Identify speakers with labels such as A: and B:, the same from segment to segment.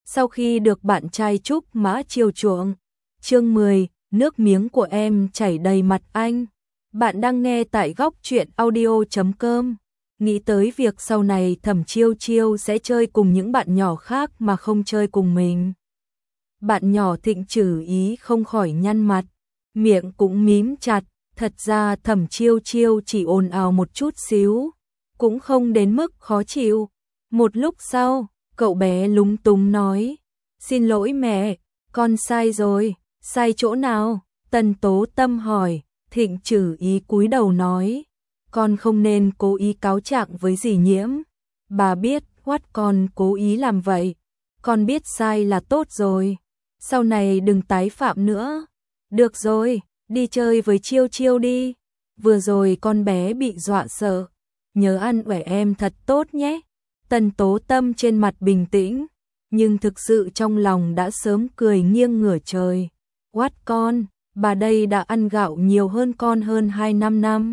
A: sau khi được bạn trai Trúc Mã chiều chuộng. Chương 10, nước miếng của em chảy đầy mặt anh. Bạn đang nghe tại góc truyện audio.com. Nghĩ tới việc sau này Thẩm Chiêu Chiêu sẽ chơi cùng những bạn nhỏ khác mà không chơi cùng mình. Bạn nhỏ Thịnh Trử Ý không khỏi nhăn mặt, miệng cũng mím chặt. Thật ra Thẩm Chiêu Chiêu chỉ ồn ào một chút xíu, cũng không đến mức khó chịu. Một lúc sau, cậu bé lúng túng nói, xin lỗi mẹ, con sai rồi. Sai chỗ nào? Tần Tố Tâm hỏi. Thịnh Trử Ý cúi đầu nói, con không nên cố ý cáo trạng với dì Nhiễm. Bà biết con cố ý làm vậy. Con biết sai là tốt rồi. Sau này đừng tái phạm nữa. Được rồi, đi chơi với Chiêu Chiêu đi. Vừa rồi con bé bị dọa sợ. Nhớ ăn ủi em thật tốt nhé. Tần Tố Tâm trên mặt bình tĩnh, nhưng thực sự trong lòng đã sớm cười nghiêng ngửa trời. Con, bà đây đã ăn gạo nhiều hơn con hơn 2-5 năm.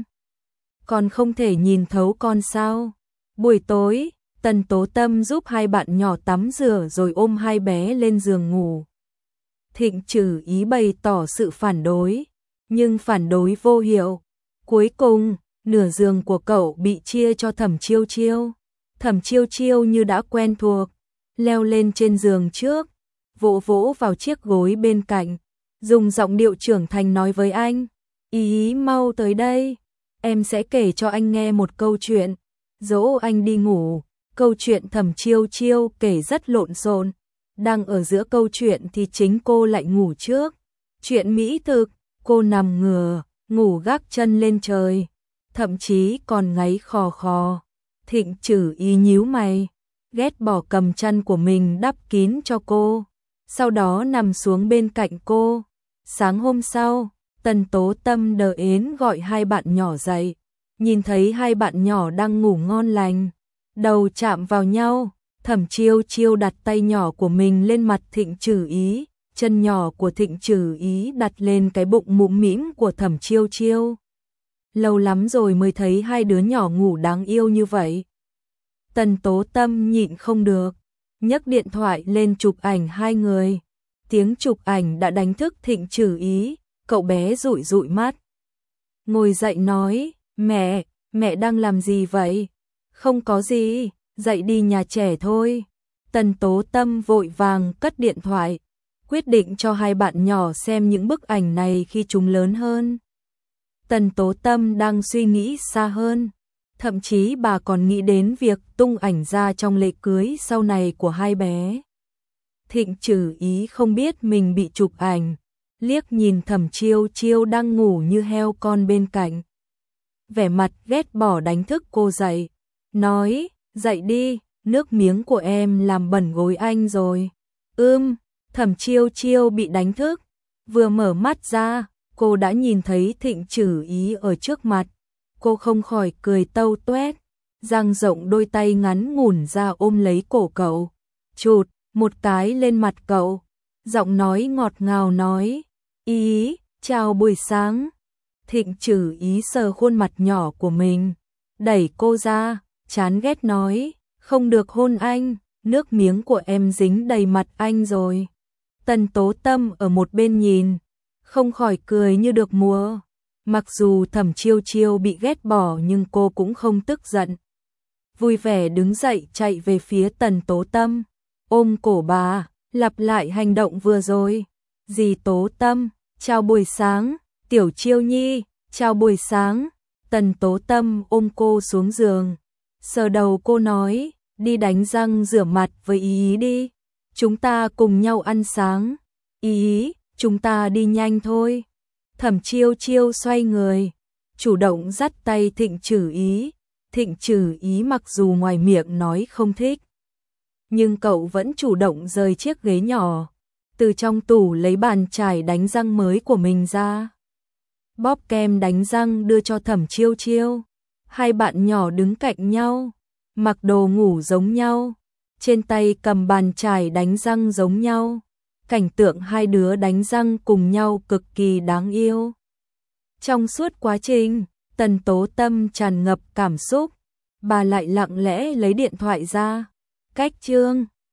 A: Con không thể nhìn thấu con sao? Buổi tối, Tần Tố Tâm giúp hai bạn nhỏ tắm rửa rồi ôm hai bé lên giường ngủ. Thịnh Trử Ý bày tỏ sự phản đối, nhưng phản đối vô hiệu. Cuối cùng, nửa giường của cậu bị chia cho Thẩm Chiêu Chiêu. Thẩm Chiêu Chiêu như đã quen thuộc, leo lên trên giường trước, vỗ vỗ vào chiếc gối bên cạnh, dùng giọng điệu trưởng thành nói với anh, Ý mau tới đây, em sẽ kể cho anh nghe một câu chuyện, dỗ anh đi ngủ. Câu chuyện Thẩm Chiêu Chiêu kể rất lộn xộn, đang ở giữa câu chuyện thì chính cô lại ngủ trước. Chuyện mỹ thực, cô nằm ngửa, ngủ gác chân lên trời, thậm chí còn ngáy khò khò. Thịnh Trử Ý nhíu mày, ghét bỏ cầm chăn của mình đắp kín cho cô, sau đó nằm xuống bên cạnh cô. Sáng hôm sau, Tần Tố Tâm đờ ến gọi hai bạn nhỏ dậy, nhìn thấy hai bạn nhỏ đang ngủ ngon lành, đầu chạm vào nhau, Thẩm Chiêu Chiêu đặt tay nhỏ của mình lên mặt Thịnh Trử Ý, chân nhỏ của Thịnh Trử Ý đặt lên cái bụng mũm mĩm của Thẩm Chiêu Chiêu. Lâu lắm rồi mới thấy hai đứa nhỏ ngủ đáng yêu như vậy. Tần Tố Tâm nhịn không được, nhấc điện thoại lên chụp ảnh hai người. Tiếng chụp ảnh đã đánh thức Thịnh Trử Ý, cậu bé dụi dụi mắt. Ngồi dậy nói, mẹ đang làm gì vậy? Không có gì, dậy đi nhà trẻ thôi. Tần Tố Tâm vội vàng cất điện thoại, quyết định cho hai bạn nhỏ xem những bức ảnh này khi chúng lớn hơn. Tần Tố Tâm đang suy nghĩ xa hơn, thậm chí bà còn nghĩ đến việc tung ảnh ra trong lễ cưới sau này của hai bé. Thịnh Trử Ý không biết mình bị chụp ảnh, liếc nhìn Thẩm Chiêu Chiêu đang ngủ như heo con bên cạnh. Vẻ mặt ghét bỏ đánh thức cô dậy, nói, dậy đi, nước miếng của em làm bẩn gối anh rồi. Thẩm Chiêu Chiêu bị đánh thức, vừa mở mắt ra, cô đã nhìn thấy Thịnh Trử Ý ở trước mặt. Cô không khỏi cười tâu toét, dang rộng đôi tay ngắn ngủn ra ôm lấy cổ cậu, chụt một cái lên mặt cậu, giọng nói ngọt ngào nói, Ý, chào buổi sáng. Thịnh Trử Ý sờ khuôn mặt nhỏ của mình, đẩy cô ra, chán ghét nói, không được hôn anh, nước miếng của em dính đầy mặt anh rồi. Tần Tố Tâm ở một bên nhìn, không khỏi cười như được mùa. Mặc dù Thẩm Chiêu Chiêu bị ghét bỏ nhưng cô cũng không tức giận. Vui vẻ đứng dậy chạy về phía Tần Tố Tâm, ôm cổ bà, lặp lại hành động vừa rồi. Dì Tố Tâm, chào buổi sáng. Tiểu Chiêu Nhi, chào buổi sáng. Tần Tố Tâm ôm cô xuống giường, sờ đầu cô nói, đi đánh răng rửa mặt với Ý đi. Chúng ta cùng nhau ăn sáng. Ý, chúng ta đi nhanh thôi. Thẩm Chiêu Chiêu xoay người, chủ động dắt tay Thịnh Trử Ý. Thịnh Trử Ý mặc dù ngoài miệng nói không thích, nhưng cậu vẫn chủ động rời chiếc ghế nhỏ, từ trong tủ lấy bàn chải đánh răng mới của mình ra. Bóp kem đánh răng đưa cho Thẩm Chiêu Chiêu. Hai bạn nhỏ đứng cạnh nhau, mặc đồ ngủ giống nhau, trên tay cầm bàn chải đánh răng giống nhau. Cảnh tượng hai đứa đánh răng cùng nhau cực kỳ đáng yêu. Trong suốt quá trình, Tần Tố Tâm tràn ngập cảm xúc, bà lại lặng lẽ lấy điện thoại ra, cách chương.